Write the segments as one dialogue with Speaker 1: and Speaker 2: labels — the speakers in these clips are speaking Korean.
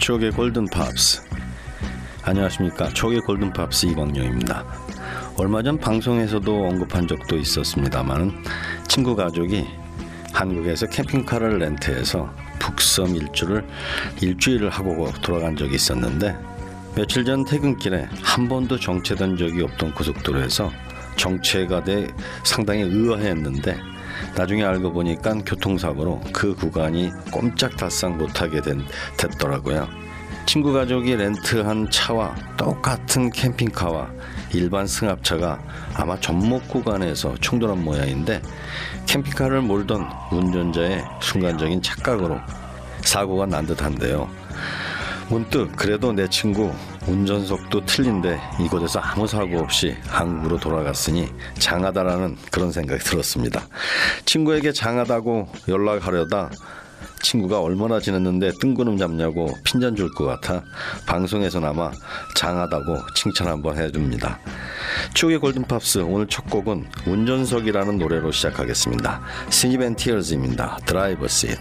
Speaker 1: 추억의 골든팝스. 안녕하십니까. 추억의 골든팝스 이광용입니다. 얼마 전 방송에서도 언급한 적도 있었습니다만 친구 가족이 한국에서 캠핑카를 렌트해서 북섬 일주일을 하고 돌아간 적이 있었는데, 며칠 전 퇴근길에 한 번도 정체된 적이 없던 고속도로에서 정체가 돼 상당히 의아했는데, 나중에 알고 보니까 교통사고로 그 구간이 꼼짝달싹 못하게 됐더라고요. 친구 가족이 렌트한 차와 똑같은 캠핑카와 일반 승합차가 아마 전목 구간에서 충돌한 모양인데, 캠핑카를 몰던 운전자의 순간적인 착각으로 사고가 난 듯한데요. 문득 그래도 내 친구 운전석도 틀린데 이곳에서 아무 사고 없이 한국으로 돌아갔으니 장하다라는 그런 생각이 들었습니다. 친구에게 장하다고 연락하려다 친구가 얼마나 지냈는데 뜬구름 잡냐고 핀잔 줄 것 같아 방송에서나마 장하다고 칭찬 한번 해줍니다. 추억의 골든팝스, 오늘 첫 곡은 운전석이라는 노래로 시작하겠습니다. 스니브 앤 티어즈입니다. 드라이버 시트.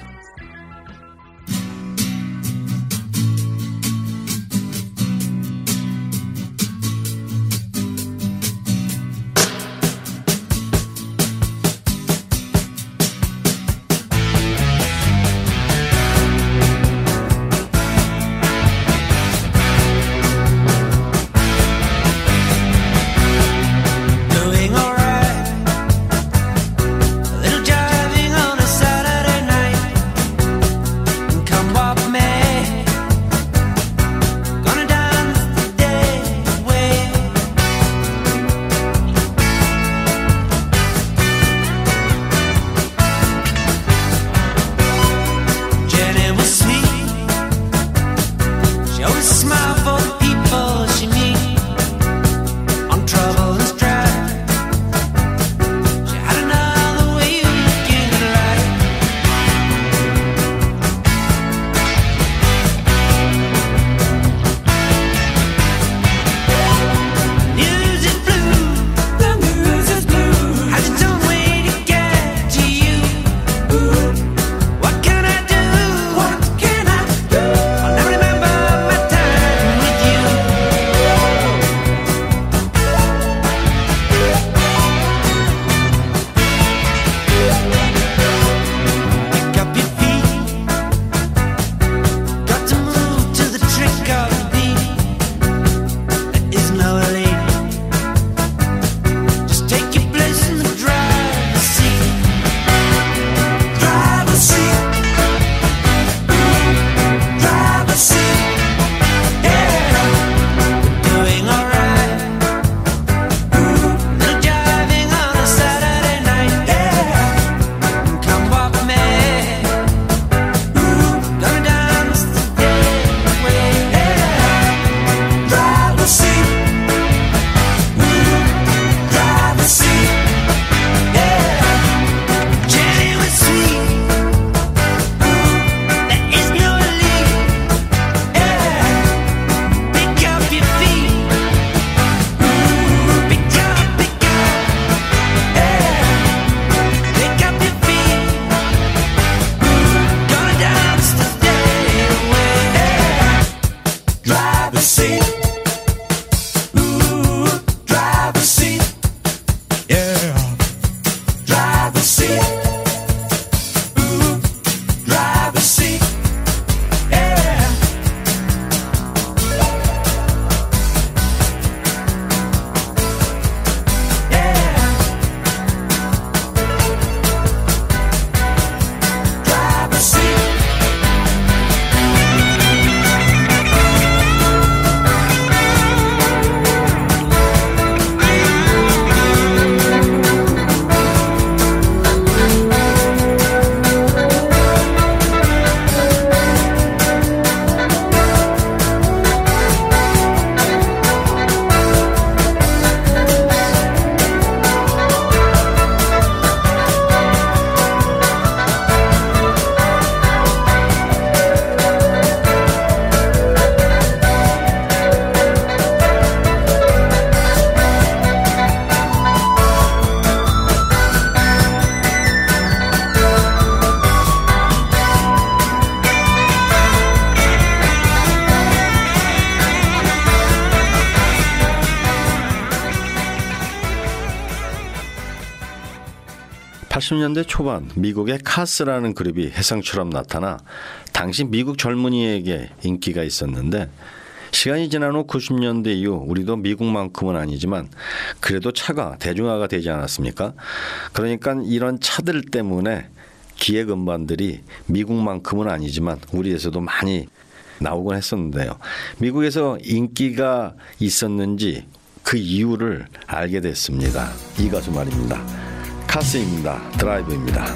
Speaker 1: 80년대 초반 미국의 카스라는 그룹이 혜성처럼 나타나 당시 미국 젊은이에게 인기가 있었는데 시간이 지난 후 90년대 이후 우리도 미국만큼은 아니지만 그래도 차가 대중화가 되지 않았습니까? 그러니까 이런 차들 때문에 기획 음반들이 미국만큼은 아니지만 우리에서도 많이 나오곤 했었는데요. 미국에서 인기가 있었는지 그 이유를 알게 됐습니다. 이 가수 말입니다. 카스입니다. 드라이브입니다.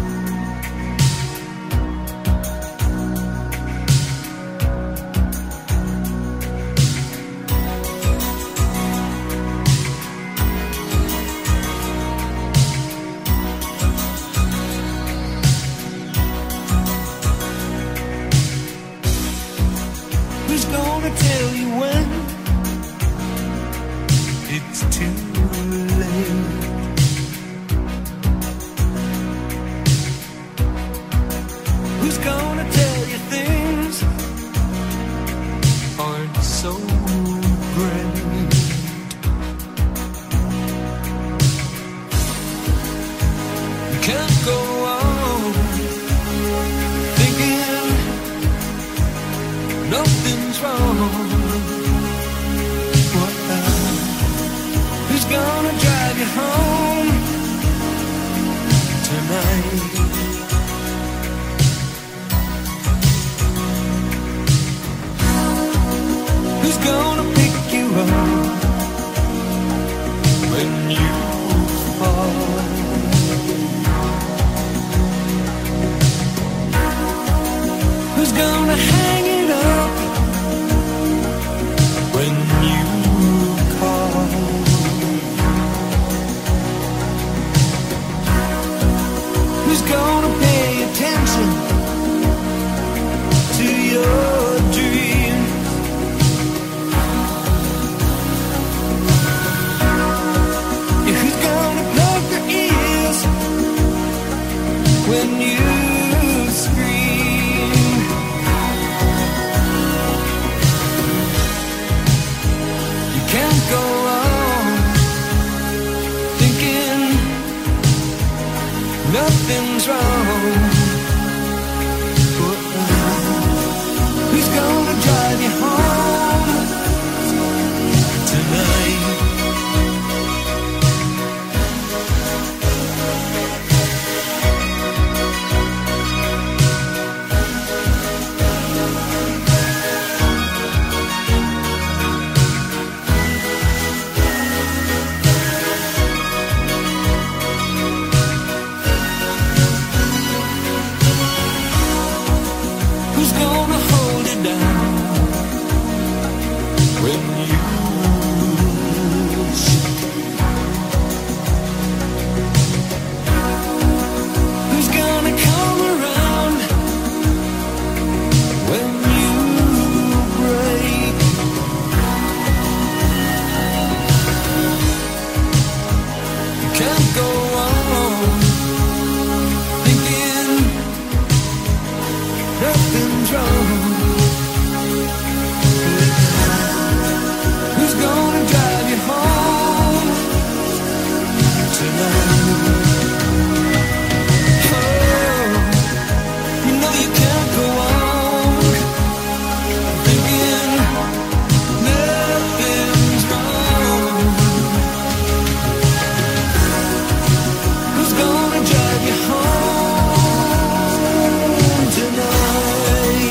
Speaker 2: Who's gonna tell you when it's too late? Who's gonna tell you things aren't so great? You can't go on thinking nothing's wrong. What who's gonna drive you home tonight? Who's gonna pick you up when you fall? Who's gonna hang it up when you call? Who's gonna pay attention to your dreams? Yeah, who's gonna plug their ears when you scream? You can't go on thinking nothing's wrong. Who's gonna drive you home tonight? Who's gonna hold it down when you lose? Who's gonna come around when you break? You can't go on thinking nothing's wrong. Who's gonna drive you home tonight? Oh, you know you can't go on thinking nothing's wrong. Who's gonna drive you home tonight?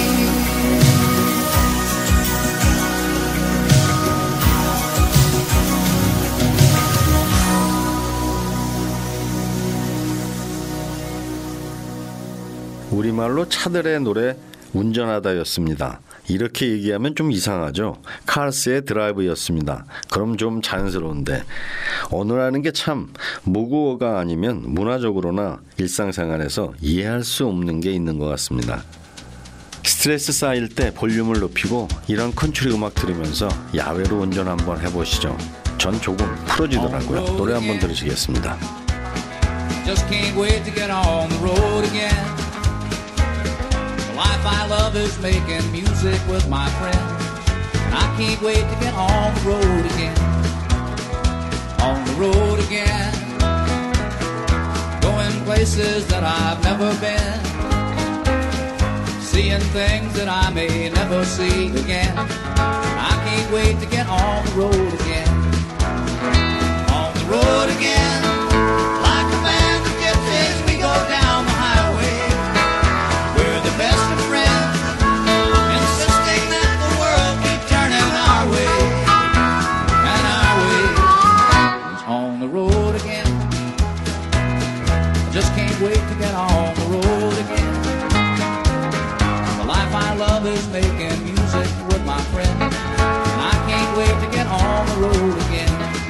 Speaker 1: 우리말로 차들의 노래 운전하다였습니다. 이렇게 얘기하면 좀 이상하죠. 카스의 드라이브였습니다. 그럼 좀 자연스러운데 언어라는 게 참 모국어가 아니면 문화적으로나 일상생활에서 이해할 수 없는 게 있는 것 같습니다. 스트레스 쌓일 때 볼륨을 높이고 이런 컨트리 음악 들으면서 야외로 운전 한번 해보시죠. 전 조금 풀어지더라고요. 노래 한번 들으시겠습니다.
Speaker 3: Just can't wait to get on the road again. The life I love is making music with my friends. And I can't wait to get on the road again. On the road again. places that I've never been, seeing things that I may never see again. I can't wait to get on the road again. On the road again, like a band of gypsies, we go down the highway. We're the best of friends, insisting that the world keep turning our way. And our way is on the road again. I just can't wait to get on the road again. The life I love is making music with my friends, and I can't wait to get on the road again.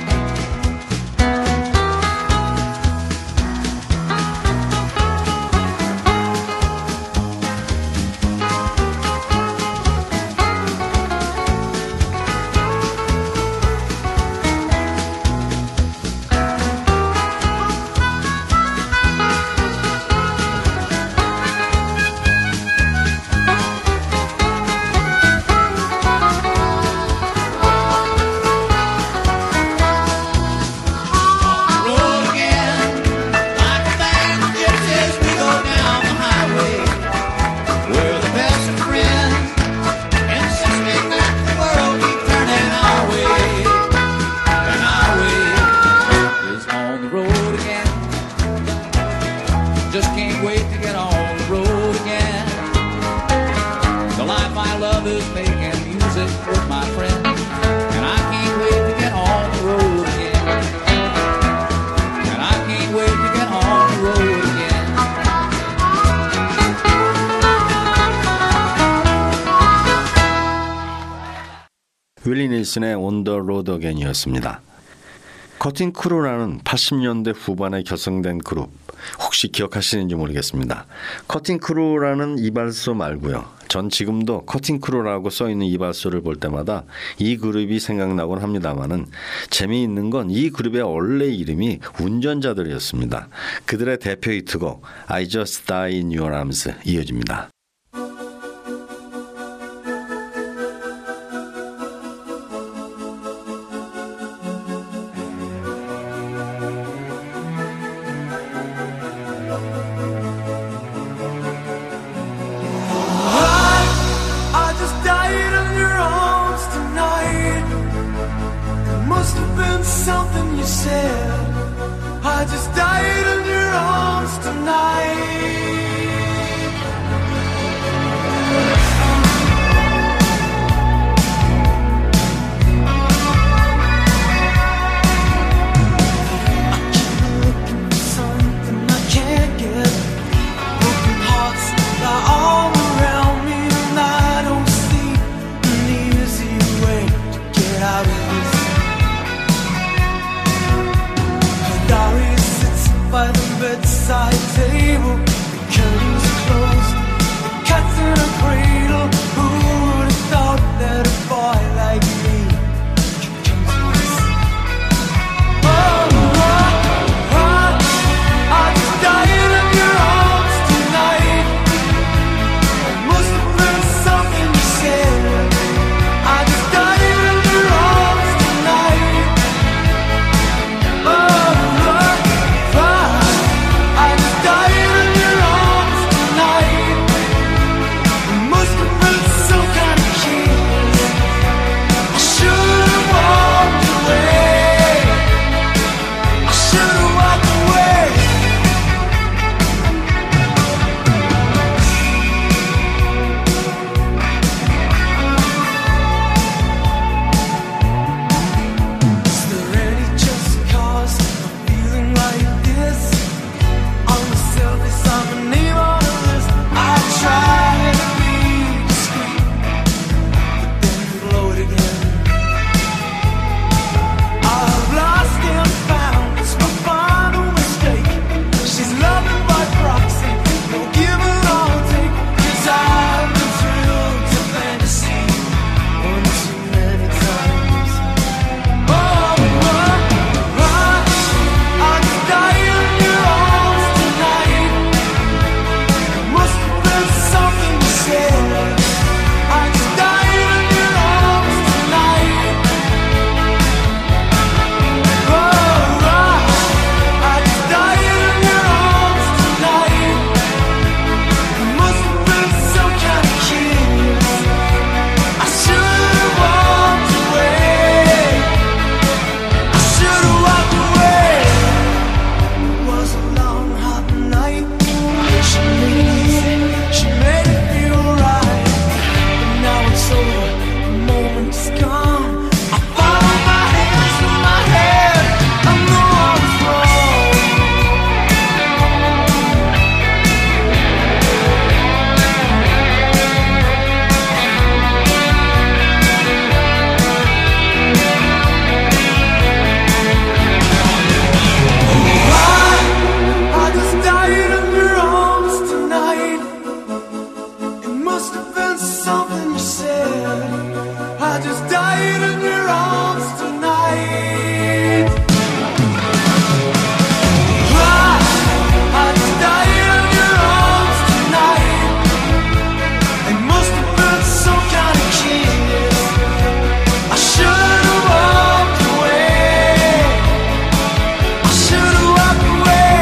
Speaker 3: Just can't wait to get on the road again. The life I love is making music with my friends, and I can't wait to get on the road again. And I can't wait to get on the road again.
Speaker 1: 윌리 닐슨의 On the Road Again이었습니다. 커팅 크루라는 80년대 후반에 결성된 그룹, 혹시 기억하시는지 모르겠습니다. 커팅 크루라는 이발소 말고요. 전 지금도 커팅 크루라고 써있는 이발소를 볼 때마다 이 그룹이 생각나곤 합니다만은 재미있는 건 이 그룹의 원래 이름이 운전자들이었습니다. 그들의 대표 히트곡 I Just Die in Your Arms 이어집니다.
Speaker 2: Something you said, I just died in your arms tonight. I keep looking for something I can't get. Broken hearts lie all around me, and I don't see an easy way to get out of this. Diary sits I just died in your arms tonight. I just died in your arms tonight. It must have been some kind of kiss. I should have walked away. I should have walked away.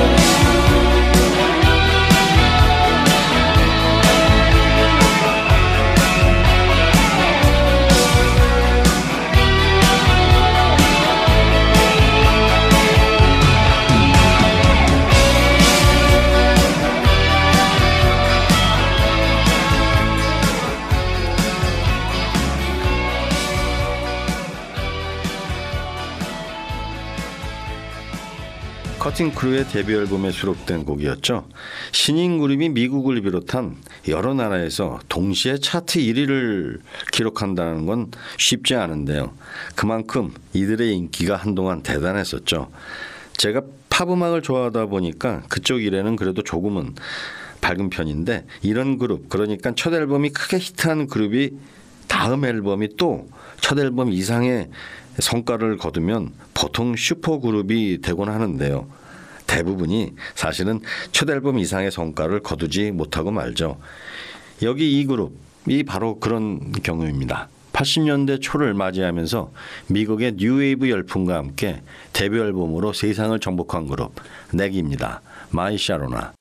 Speaker 1: 커팅 크루의 데뷔 앨범에 수록된 곡이었죠. 신인 그룹이 미국을 비롯한 여러 나라에서 동시에 차트 1위를 기록한다는 건 쉽지 않은데요. 그만큼 이들의 인기가 한동안 대단했었죠. 제가 팝 음악을 좋아하다 보니까 그쪽 일에는 그래도 조금은 밝은 편인데, 이런 그룹, 그러니까 첫 앨범이 크게 히트한 그룹이 다음 앨범이 또 첫 앨범 이상의 성과를 거두면 보통 슈퍼그룹이 되곤 하는데요. 대부분이 사실은 첫 앨범 이상의 성과를 거두지 못하고 말죠. 여기 이 그룹이 바로 그런 경우입니다. 80년대 초를 맞이하면서 미국의 뉴웨이브 열풍과 함께 데뷔 앨범으로 세상을 정복한 그룹 넥입니다. 마이 샤로나.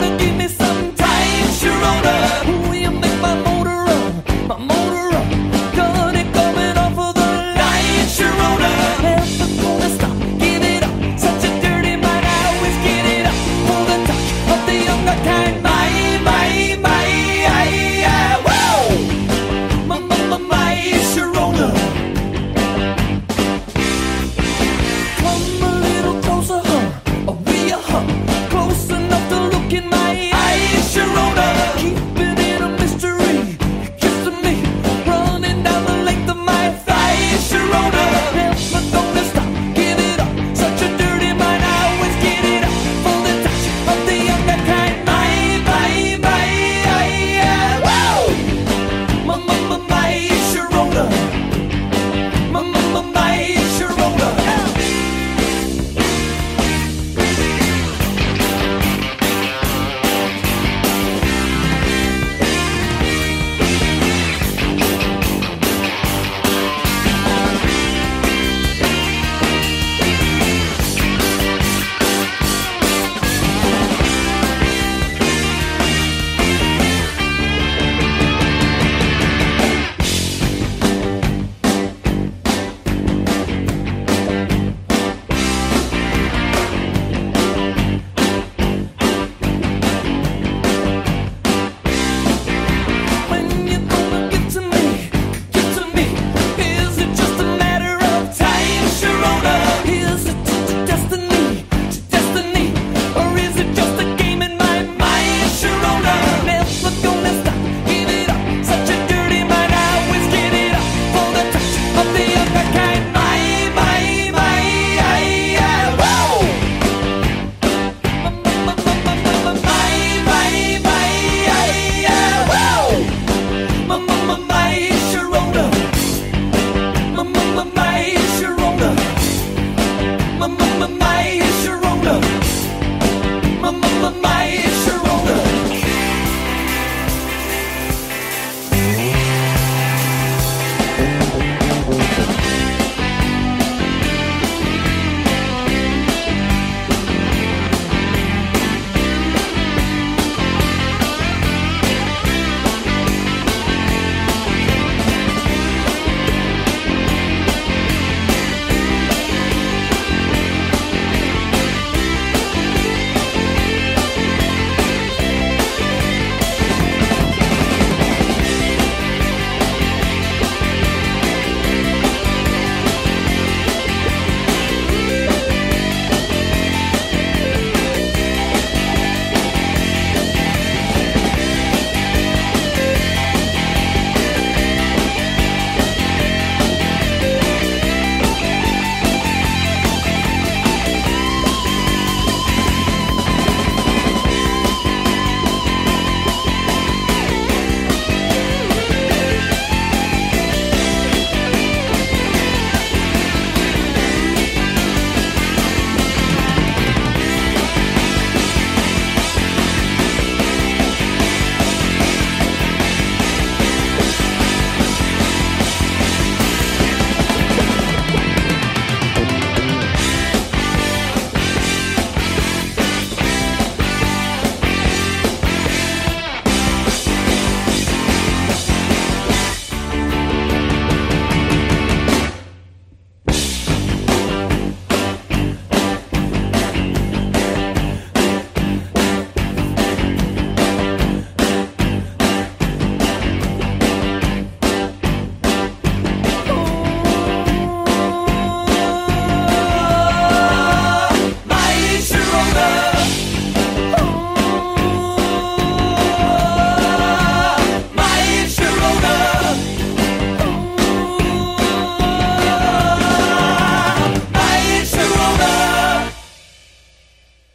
Speaker 2: My motor run.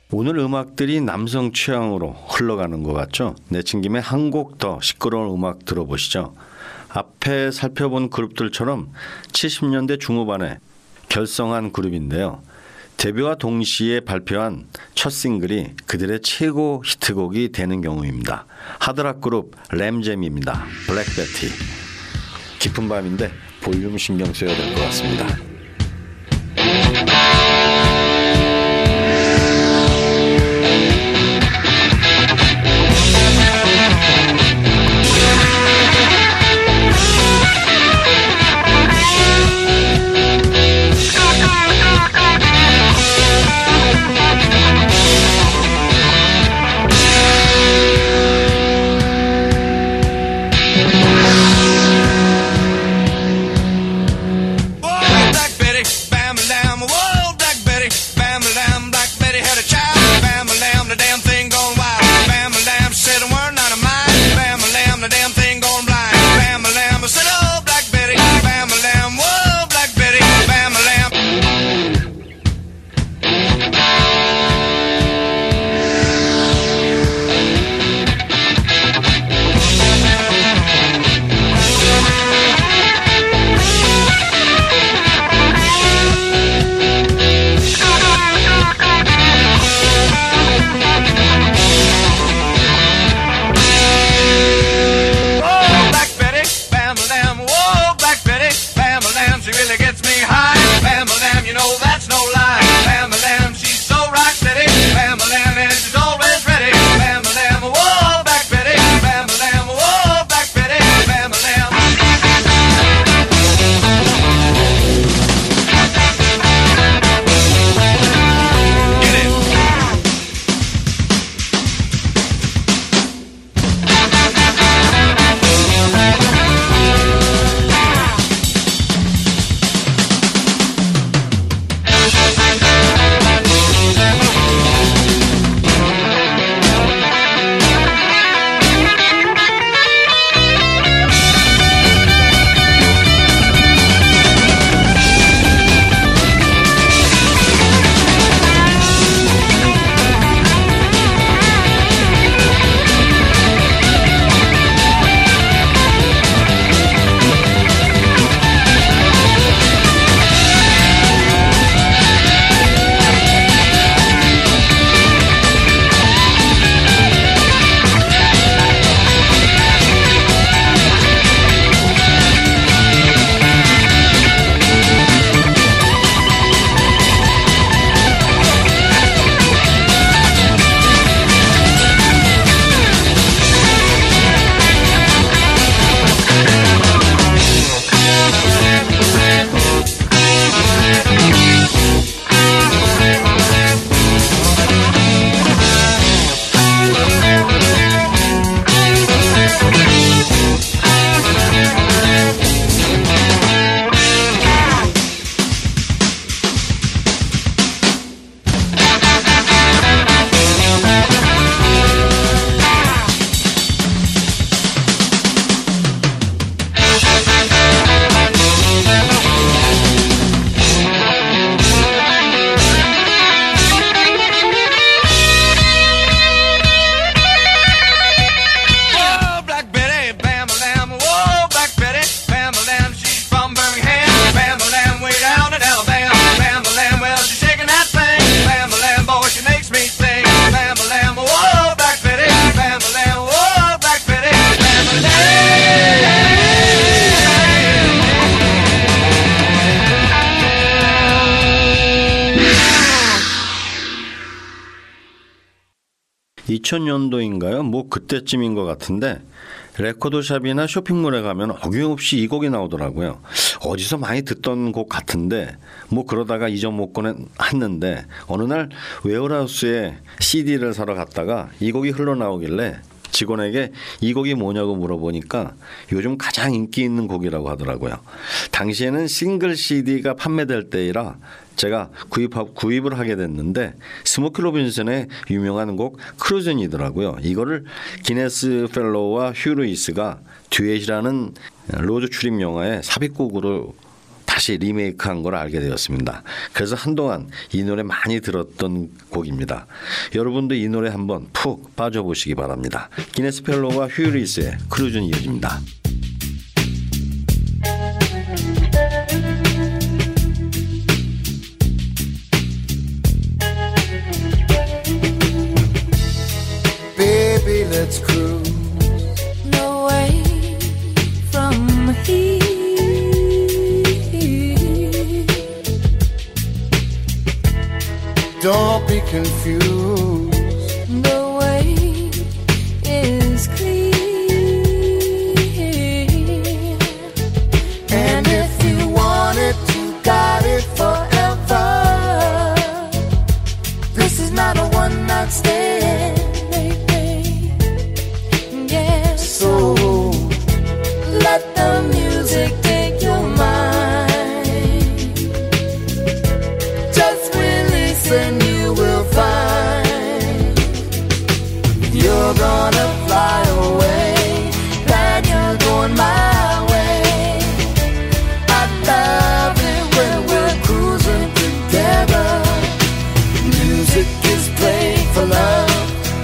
Speaker 1: 오늘 음악들이 남성 취향으로 흘러가는 것 같죠? 내친 김에 한 곡 더 시끄러운 음악 들어보시죠. 앞에 살펴본 그룹들처럼 70년대 중후반에 결성한 그룹인데요. 데뷔와 동시에 발표한 첫 싱글이 그들의 최고 히트곡이 되는 경우입니다. 하드락 그룹 램잼입니다. 블랙베티. 깊은 밤인데 볼륨 신경 써야 될 것 같습니다. (2000년도인가요) 뭐 그때쯤인 것 같은데 레코드샵이나 쇼핑몰에 가면 어김없이 이 곡이 나오더라고요. 어디서 많이 듣던 곡 같은데 뭐 그러다가 잊어먹고는 했는데 어느 날 웨어하우스에 CD를 사러 갔다가 이 곡이 흘러나오길래 직원에게 이 곡이 뭐냐고 물어보니까 요즘 가장 인기 있는 곡이라고 하더라고요. 당시에는 싱글 CD가 판매될 때이라 제가 구입을 하게 됐는데 스모키 로빈슨의 유명한 곡 크루즌이더라고요. 이거를 기네스 펠로우와 휴 루이스가 듀엣이라는 로드 출입 영화의 삽입곡으로 다시 리메이크한 걸 알게 되었습니다. 그래서 한동안 이 노래 많이 들었던 곡입니다. 여러분도 이 노래 한번 푹 빠져보시기 바랍니다. 기네스 펠로우와 휴 리스의 크루즈는 이어집니다.
Speaker 2: Baby, let's cruise
Speaker 4: away from here.
Speaker 2: Don't be confused.
Speaker 4: The way is clear.
Speaker 2: And if you want it, you got it forever. This is not a one-night stand. So let the music take your mind. Just release and you will find you're gonna fly away, that you're going my way. I love it when we're cruising together. Music is played for love,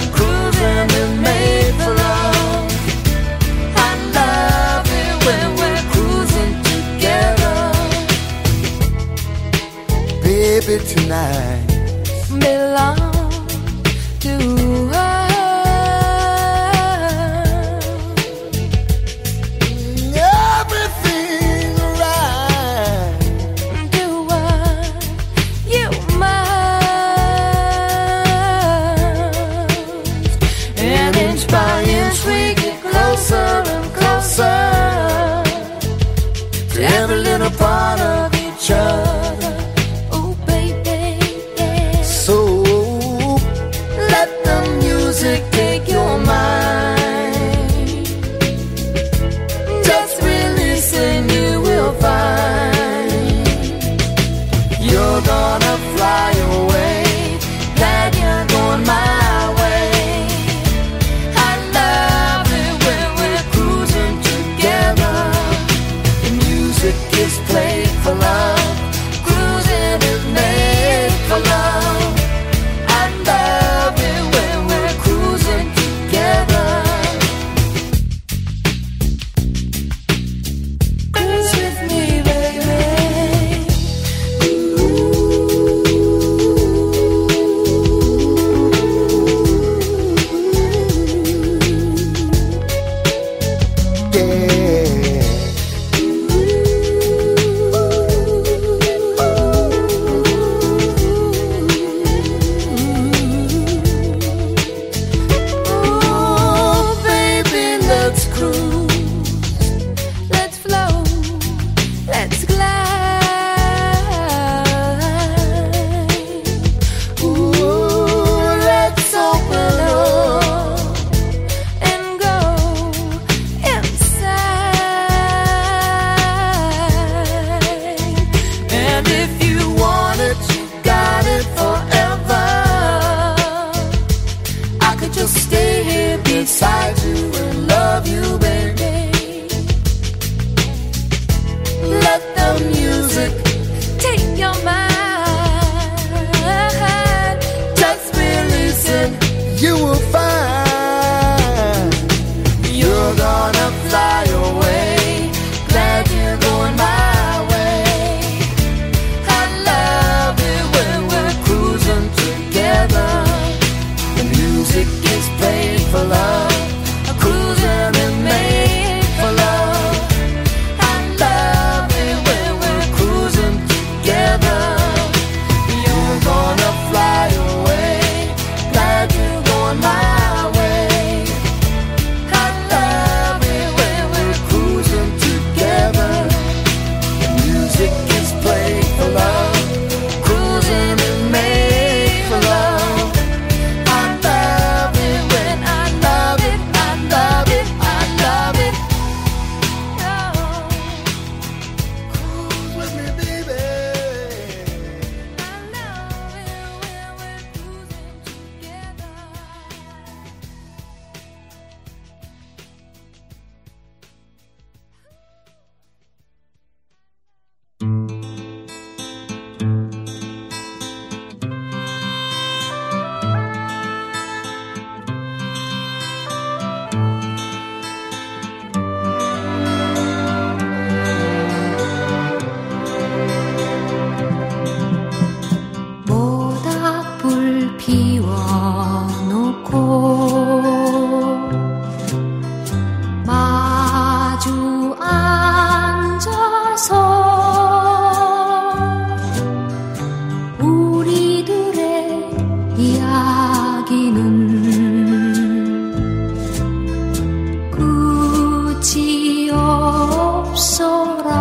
Speaker 4: 이야기는 끝이 없어라.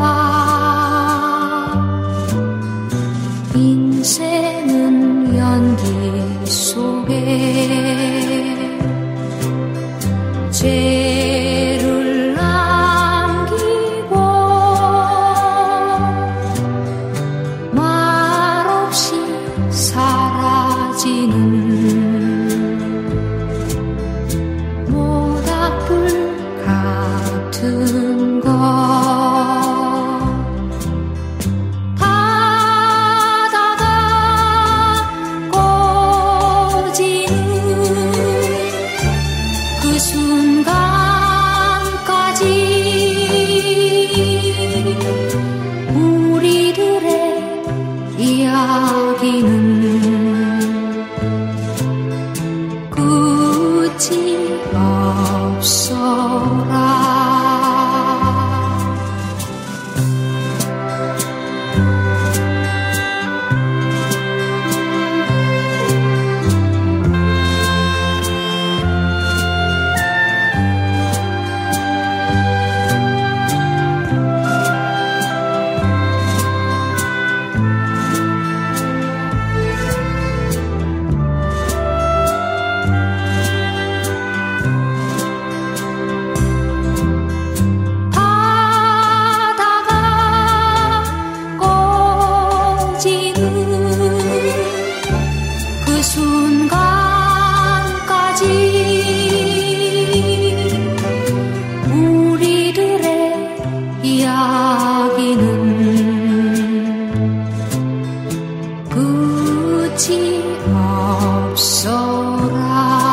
Speaker 4: 인생은 연기 속에 죄를 남기고 말없이 사라지는 모닥불 같은 것 바다가 꺼지는 그 순간까지 우리들의 이야기는 끝이 없어라. 바다가 꺼지는 그 순간까지 우리들의 이야기는 끝이 없어라.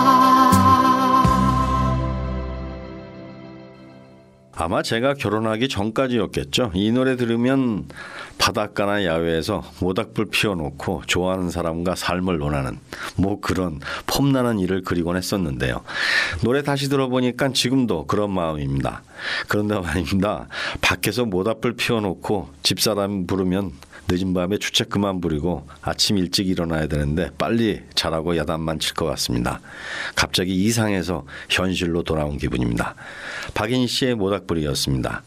Speaker 1: 아마 제가 결혼하기 전까지였겠죠. 이 노래 들으면 바닷가나 야외에서 모닥불 피워놓고 좋아하는 사람과 삶을 논하는 뭐 그런 폼나는 일을 그리곤 했었는데요. 노래 다시 들어보니까 지금도 그런 마음입니다. 그런데 말입니다. 밖에서 모닥불 피워놓고 집사람 부르면 늦은 밤에 주책 그만 부리고 아침 일찍 일어나야 되는데 빨리 자라고 야단만 칠 것 같습니다. 갑자기 이상해서 현실로 돌아온 기분입니다. 박인희 씨의 모닥불이었습니다.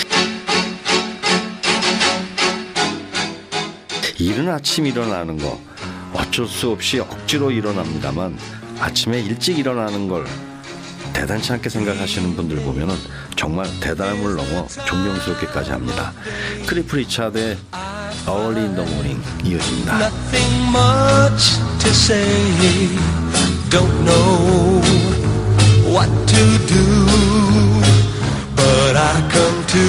Speaker 1: 이른 아침 일어나는 거 어쩔 수 없이 억지로 일어납니다만 아침에 일찍 일어나는 걸 대단치 않게 생각하시는 분들 보면은 정말 대단함을 넘어 존경스럽게까지 합니다. 크리프 리차드의 Early in the Morning 이어집니다.
Speaker 2: Nothing much to say. Don't know what to do, but I come to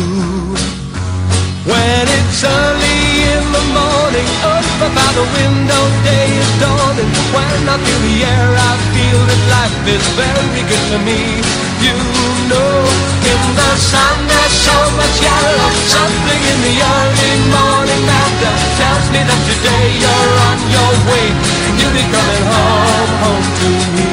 Speaker 2: when it's early in the morning. Up about the window, day is dawning. When I feel the air, I feel that life is very good to me. You know, in the sun there's so much yellow. Something in the early morning matter tells me that today you're on your way and you'll be coming home to me.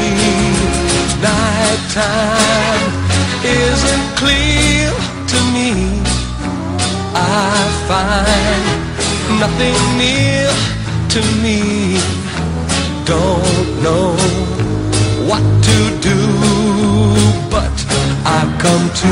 Speaker 2: Nighttime isn't clear to me. I find nothing near to me. Don't know what to do, but I've come to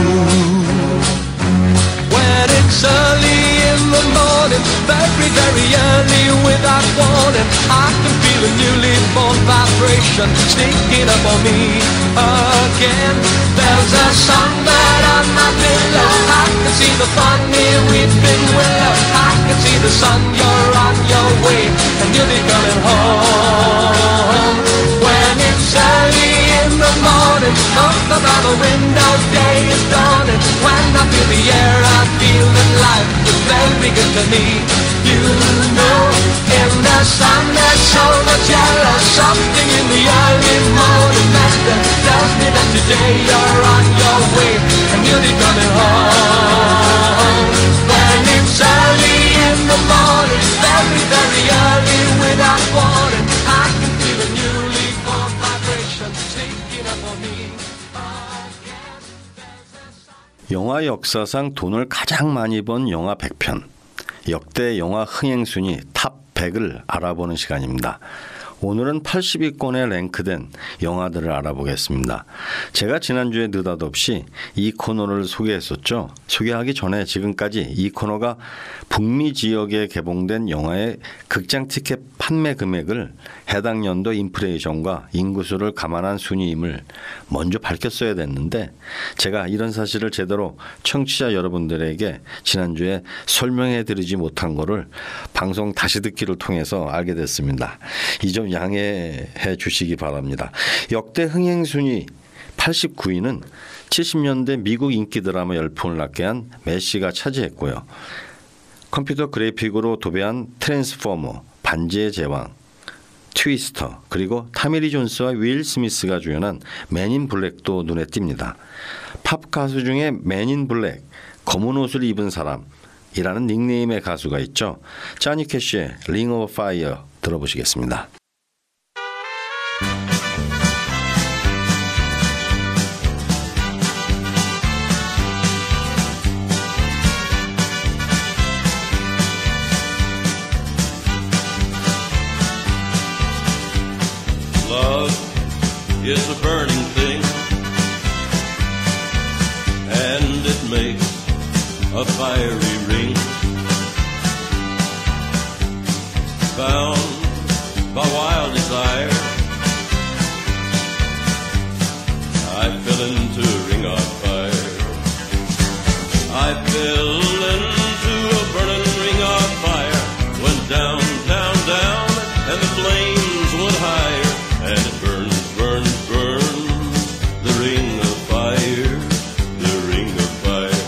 Speaker 2: when it's early in the morning, very, very early without warning. I can feel a newly born vibration sneaking up on me again. There's a songbird on my pillow. I can see the funny weeping willow. I can see the sun, you're on your way and you'll be coming home. When it's early in the morning, up above the window, day is dawning. When I feel the air, I feel that life is very good to me. You know, in the sun there's so much yellow. Something in the early morning master tells me that today you're on your way and you'll be coming home. When it's early in the morning, very, very early without warning, I can feel a newly born vibration sneaking up on me.
Speaker 1: 영화 역사상 돈을 가장 많이 번 영화 100편, 역대 영화 흥행 순위 탑 100을 알아보는 시간입니다. 오늘은 80위권에 랭크된 영화들을 알아보겠습니다. 제가 지난주에 느닷없이 이 코너를 소개했었죠. 소개하기 전에 지금까지 이 코너가 북미 지역에 개봉된 영화의 극장 티켓 판매 금액을 해당 연도 인플레이션과 인구수를 감안한 순위임을 먼저 밝혔어야 됐는데 제가 이런 사실을 제대로 청취자 여러분들에게 지난주에 설명해 드리지 못한 거를 방송 다시 듣기를 통해서 알게 됐습니다. 이 점 양해해 주시기 바랍니다. 역대 흥행 순위 89위는 70년대 미국 인기 드라마 열풍을 낳게 한 메시가 차지했고요. 컴퓨터 그래픽으로 도배한 트랜스포머, 반지의 제왕, 트위스터, 그리고 타미리 존스와 윌 스미스가 주연한 맨인 블랙도 눈에 띕니다. 팝 가수 중에 맨인 블랙, 검은 옷을 입은 사람이라는 닉네임의 가수가 있죠. 자니 캐시의 링 오브 파이어 들어보시겠습니다.
Speaker 5: Is a burning thing, and it makes a fiery ring. Bound by wild desire, I fell into a ring of fire. I fell into a burning ring of fire. Went down, down, down, and the flames went higher, and it burned. The ring of fire, the ring of fire.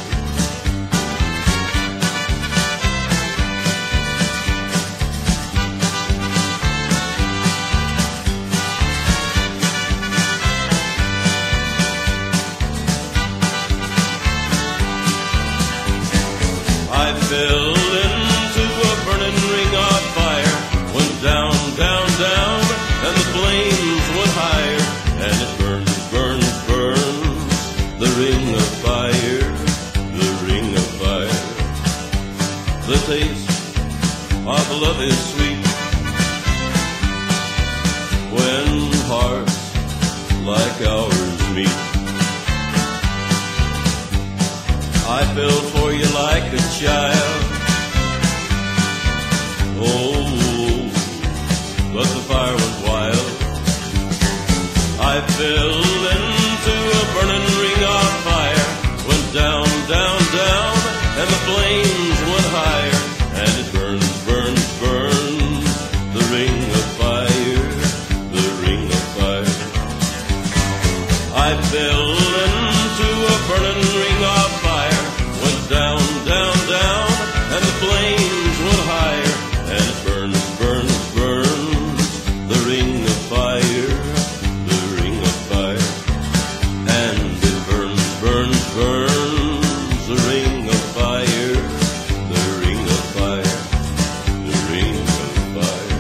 Speaker 5: I fell into a burning ring of fire, went down, down, down, and the flames went higher, and it burned, burned, burned, the ring of fire, the ring of fire. The taste of love is sweet when hearts like ours meet. I fell for you like a child, oh, but the fire went wild. I fell into a burning ring of fire, went down, down, down, and the flames went higher, and it burns, burns, burns, the ring of fire, the ring of fire. I fell into a burning ring of fire, went down, down, down, and the flames went higher, and it burns, burns, burns, the ring of fire, the ring of fire. And it burns, burns, burns, the ring of fire, the ring of fire, the ring of fire.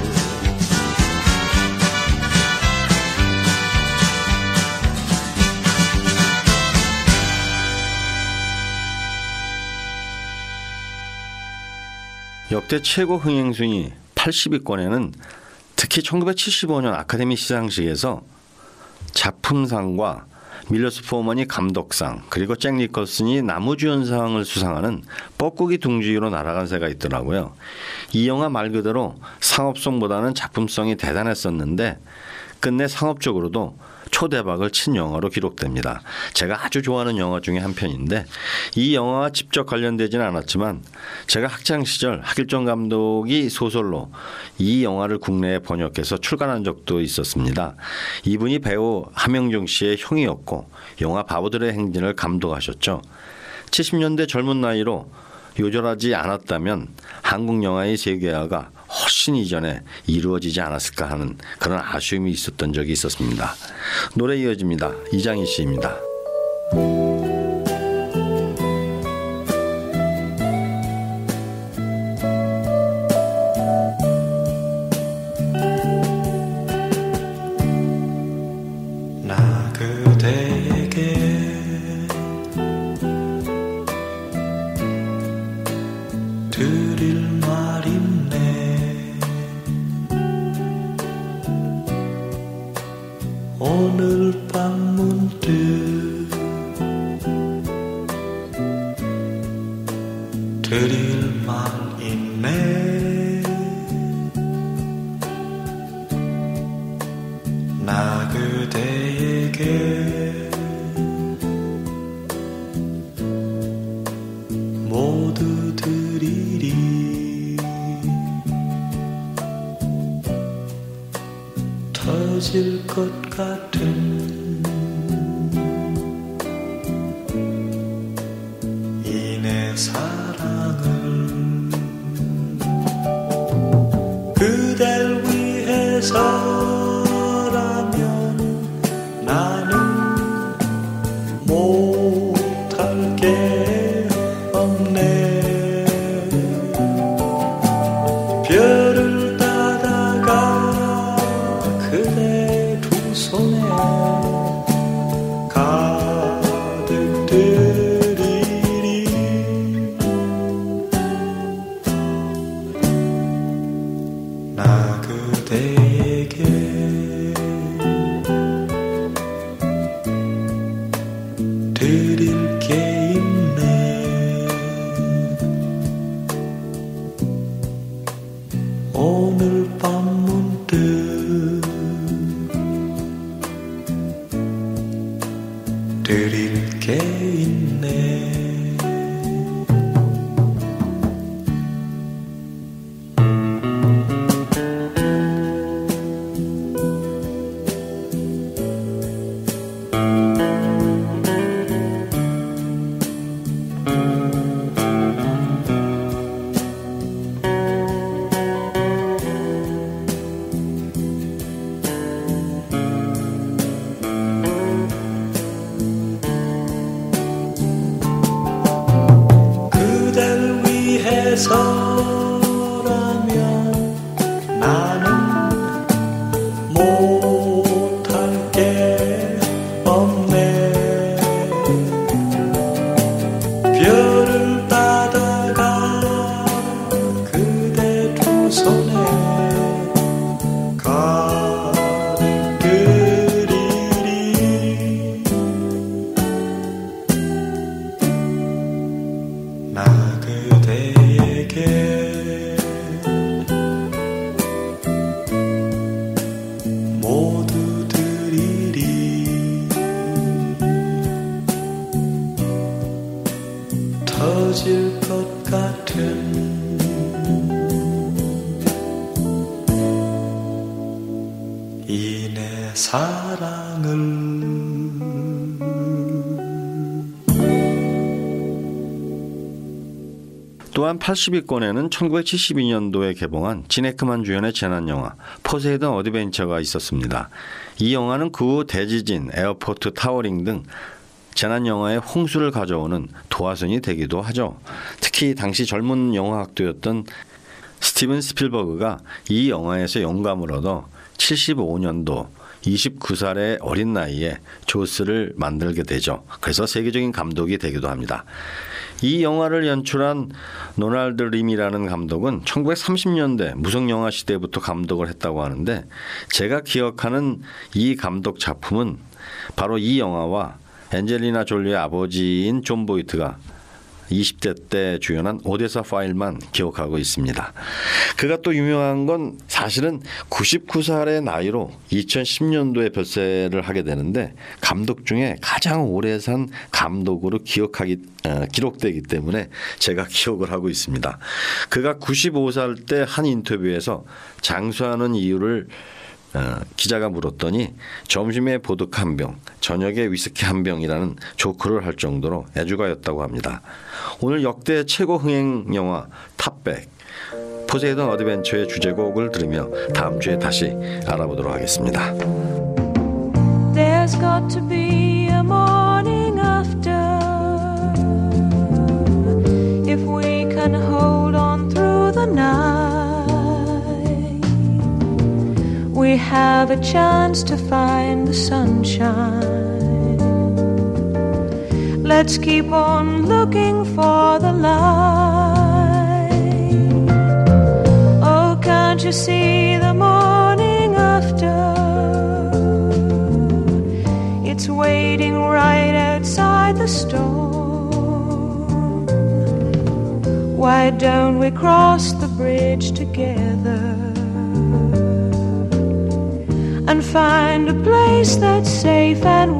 Speaker 1: 역대 최고 흥행 순위 80위권에는 특히 1975년 아카데미 시상식에서 작품상과 밀러스 포먼이 감독상, 그리고 잭 니콜슨이 나무주연상을 수상하는 뻐꾸기 둥지로 날아간 새가 있더라고요. 이 영화 말 그대로 상업성보다는 작품성이 대단했었는데 끝내 상업적으로도 초대박을 친 영화로 기록됩니다. 제가 아주 좋아하는 영화 중에 한 편인데 이 영화와 직접 관련되지는 않았지만 제가 학창시절 박일정 감독이 소설로 이 영화를 국내에 번역해서 출간한 적도 있었습니다. 이분이 배우 함영중 씨의 형이었고 영화 바보들의 행진을 감독하셨죠. 70년대 젊은 나이로 요절하지 않았다면 한국 영화의 재개화가 훨씬 이전에 이루어지지 않았을까 하는 그런 아쉬움이 있었던 적이 있었습니다. 노래 이어집니다. 이장희 씨입니다.
Speaker 2: 나 그대에게 드릴 말 있네. 오늘 밤 문득 드릴 말 있네. 나 그대에게 모두 드리리. 터질 것 같은 이 내 사랑을 그댈 위해서라면 나는 못할 게 없네. 별을 따다가 그대 두 손에 가득 드리리. 나 그대에게 드릴 게 있네. 오늘 밤 문득 드릴 게 있네. 그댈 위해서라면 나는 못할 게 없네. 별을 따다가 그대 두 손에 가득 드리리. 나 그대에게 모두 드리리. 터질 것 같은 이 내 사랑을
Speaker 1: 또한 80위권에는 1972년도에 개봉한 진 에크만 주연의 재난영화 포세이돈 어드벤처가 있었습니다. 이 영화는 그 후 대지진, 에어포트 타워링 등 재난영화의 홍수를 가져오는 도화선이 되기도 하죠. 특히 당시 젊은 영화학도였던 스티븐 스필버그가 이 영화에서 영감을 얻어 75년도 29살의 어린 나이에 조스를 만들게 되죠. 그래서 세계적인 감독이 되기도 합니다. 이 영화를 연출한 노날드 림이라는 감독은 1930년대 무성영화 시대부터 감독을 했다고 하는데, 제가 기억하는 이 감독 작품은 바로 이 영화와 엔젤리나 졸리의 아버지인 존 보이트가 20대 때 주연한 오데사 파일만 기억하고 있습니다. 그가 또 유명한 건 사실은 99살의 나이로 2010년도에 별세를 하게 되는데, 감독 중에 가장 오래 산 감독으로 기록되기 때문에 제가 기억을 하고 있습니다. 그가 95살 때 한 인터뷰에서 장수하는 이유를 기자가 물었더니 점심에 보드카 한 병, 저녁에 위스키 한 병이라는 조크를 할 정도로 애주가였다고 합니다. 오늘 역대 최고 흥행 영화 탑백 포세이돈 어드벤처의 주제곡을 들으며 다음 주에 다시 알아보도록 하겠습니다.
Speaker 6: There's got to be a morning after if we can hold on through the night. We have a chance to find the sunshine. Let's keep on looking for the light. Oh, can't you see the morning after storm. Why don't we cross the bridge together and find a place that's safe and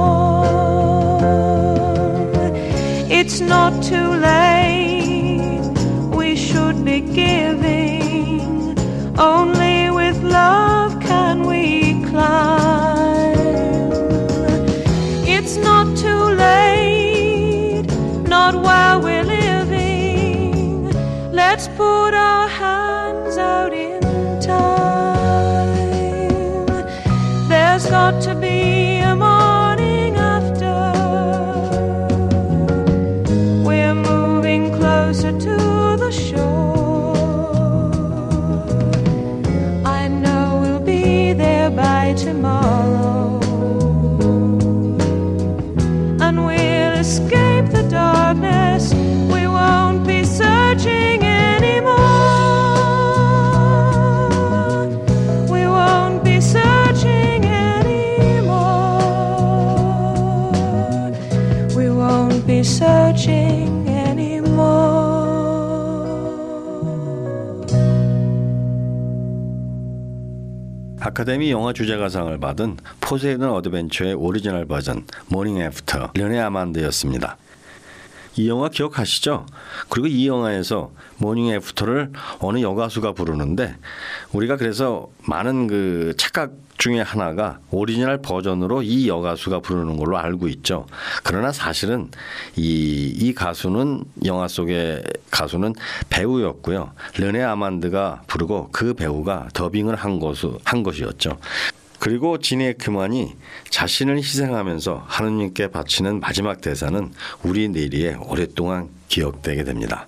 Speaker 6: warm? It's not too late, we should be giving. Only with love can we climb. It's not too late, not while we're living. Let's put our hands out in time. There's got to be a morning after. We're moving closer to the shore. I know we'll be there by tomorrow, and we'll escape the darkness. We won't be searching anymore. We won't be searching anymore. We won't be searching anymore.
Speaker 1: 아카데미 영화 주제가상을 받은 포세이돈 어드벤처의 오리지널 버전 모닝 애프터 르네 아만드였습니다. 이 영화 기억하시죠? 그리고 이 영화에서 모닝 애프터를 어느 여가수가 부르는데 우리가 그래서 많은 그 착각 중에 하나가 오리지널 버전으로 이 여가수가 부르는 걸로 알고 있죠. 그러나 사실은 이 가수는 영화 속의 가수는 배우였고요. 르네 아만드가 부르고 그 배우가 더빙을 한 것이었죠. 그리고 지니 에크만이 자신을 희생하면서 하느님께 바치는 마지막 대사는 우리 내리에 오랫동안 기억되게 됩니다.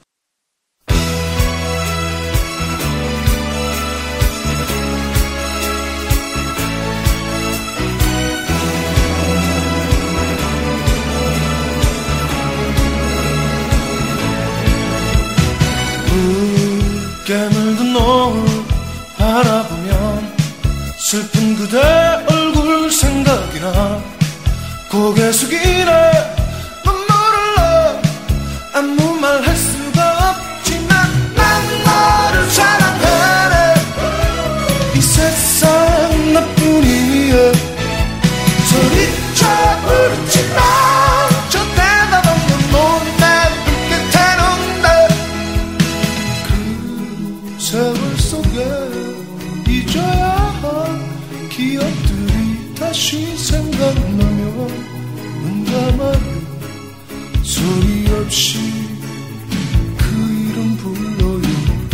Speaker 2: 깨물든 노을 바라보면 슬픈 그대 얼굴 생각이 나. 고개 숙이네 눈물을 나. 아무 말 할 수가 없지만 난 너를 사랑하네. 이 세상 나뿐이야. 소리쳐 부르지 마. 저 대답 없는 못난 불빛에 넌 세월 속에 잊어야 할 기억들이 다시 생각나면 눈 감아요. 소리 없이 그 이름 불러요.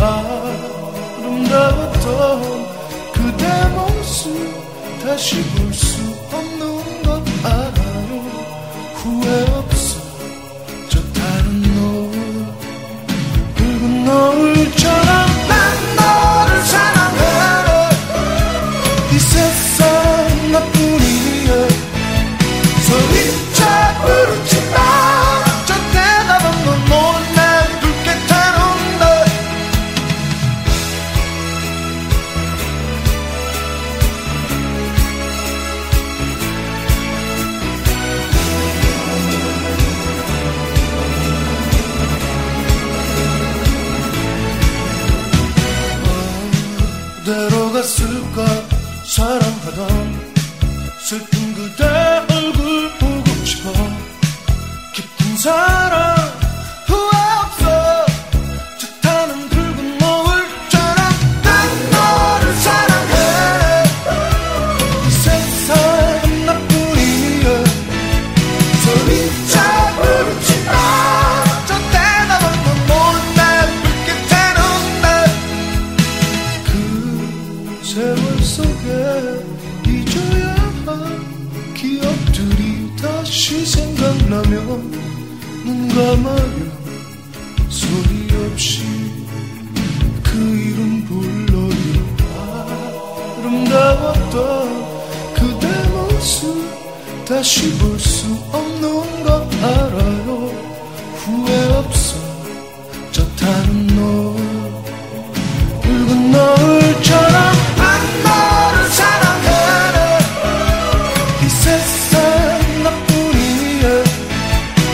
Speaker 2: 아름다웠던 그대 모습 다시 볼 수 없는 것 알아요. 후회 없어 저 다른 노을 붉은 노을처럼 너를 사랑해. 이 세상 나뿐이야. 소리쳐 부르지 마. 저 대답 없는 못난 불빛에 넌 어디로 갔을까. 사랑하던 슬픈 그대 얼굴 보고 싶어. 깊은 사랑 후회 없어. 저 타는 붉은 노을처럼 난 너를 사랑해. 이 세상 나뿐이야. 소리쳐 부르지 마. 저 대답 없는 못난 불빛에 넌 세월 속에 잊어야 할 기억들이 다시 생각나면 눈 감아요. 소리 없이 그 이름 불러요. 아름다웠던 그대 모습 다시 볼 수 없는 것 알아요. 후회 없어 저 타는 노을 붉은 노을처럼 난 너를 사랑해. 이 세상 나뿐이야.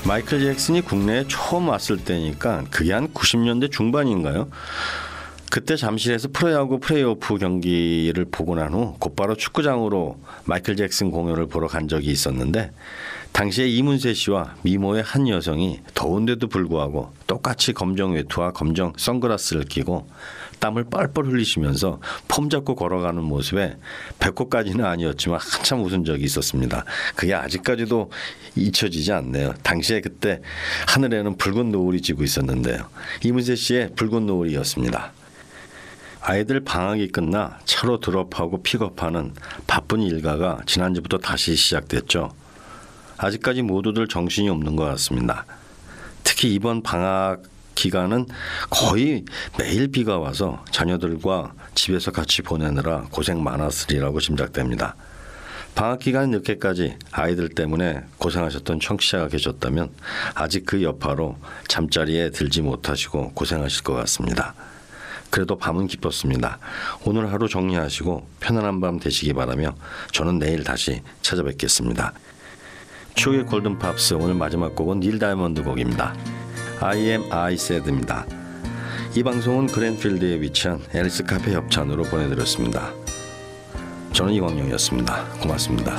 Speaker 1: 마이클 잭슨이 국내에 처음 왔을 때니까 그게 한 90년대 중반인가요? 그때 잠실에서 프로야구 플레이오프 경기를 보고 난 후 곧바로 축구장으로 마이클 잭슨 공연을 보러 간 적이 있었는데 당시에 이문세 씨와 미모의 한 여성이 더운데도 불구하고 똑같이 검정 외투와 검정 선글라스를 끼고 땀을 뻘뻘 흘리시면서 폼 잡고 걸어가는 모습에 배꼽까지는 아니었지만 한참 웃은 적이 있었습니다. 그게 아직까지도 잊혀지지 않네요. 당시에 그때 하늘에는 붉은 노을이 지고 있었는데요. 이문세 씨의 붉은 노을이었습니다. 아이들 방학이 끝나 차로 드롭하고 픽업하는 바쁜 일과가 지난주부터 다시 시작됐죠. 아직까지 모두들 정신이 없는 것 같습니다. 특히 이번 방학 기간은 거의 매일 비가 와서 자녀들과 집에서 같이 보내느라 고생 많았으리라고 짐작됩니다. 방학 기간 늦게까지 아이들 때문에 고생하셨던 청취자가 계셨다면 아직 그 여파로 잠자리에 들지 못하시고 고생하실 것 같습니다. 그래도 밤은 깊었습니다. 오늘 하루 정리하시고 편안한 밤 되시기 바라며 저는 내일 다시 찾아뵙겠습니다. 추억의 골든팝스 오늘 마지막 곡은 닐 다이아몬드 곡입니다. I am I said입니다. 이 방송은 그랜필드에 위치한 앨리스 카페 협찬으로 보내드렸습니다. 저는 이광용이었습니다. 고맙습니다.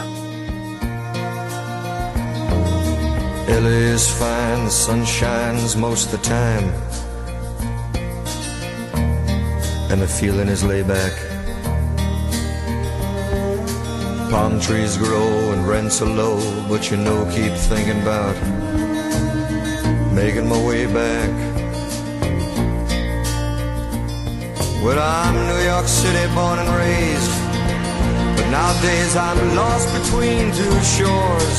Speaker 7: LA is fine, the sun shines most of the time, and the feeling is laid back. Palm trees grow and rents are low, but you know, keep thinking about making my way back. Well, I'm New York City born and raised, but nowadays I'm lost between two shores.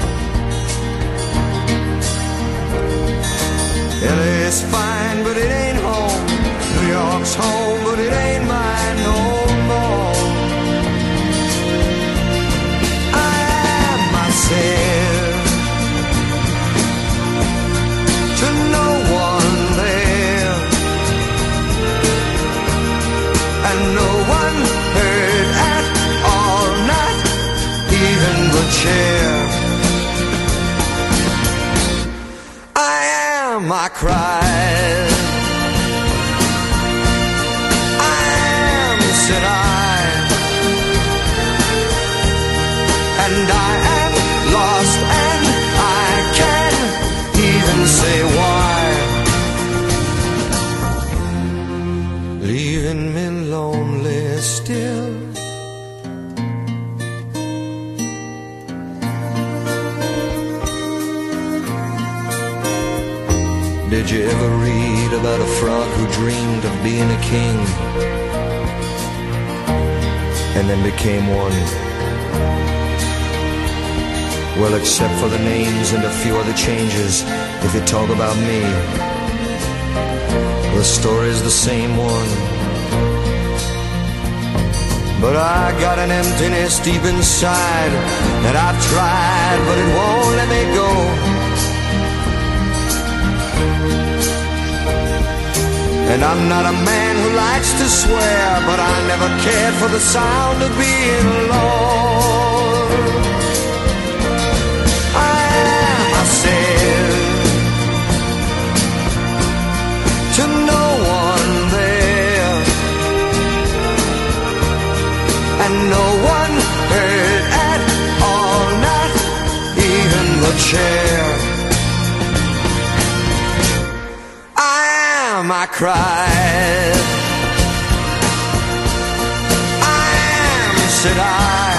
Speaker 7: LA's fine, but it ain't home. New York's home, but it ain't mine no more. I am myself to no one there, and no one heard at all, not even the chair. I cried, I am, said I, and I am lost, and I can't even say why, leaving me lonely still. Did you ever read about a frog who dreamed of being a king and then became one? Well, except for the names and a few other changes, if you talk about me, the story's the same one. But I got an emptiness deep inside that I've tried, but it won't let me go. And I'm not a man who likes to swear, but I never cared for the sound of being alone. I am myself to no one there, and no one heard at all, not even the chair. I cried, I am, said I,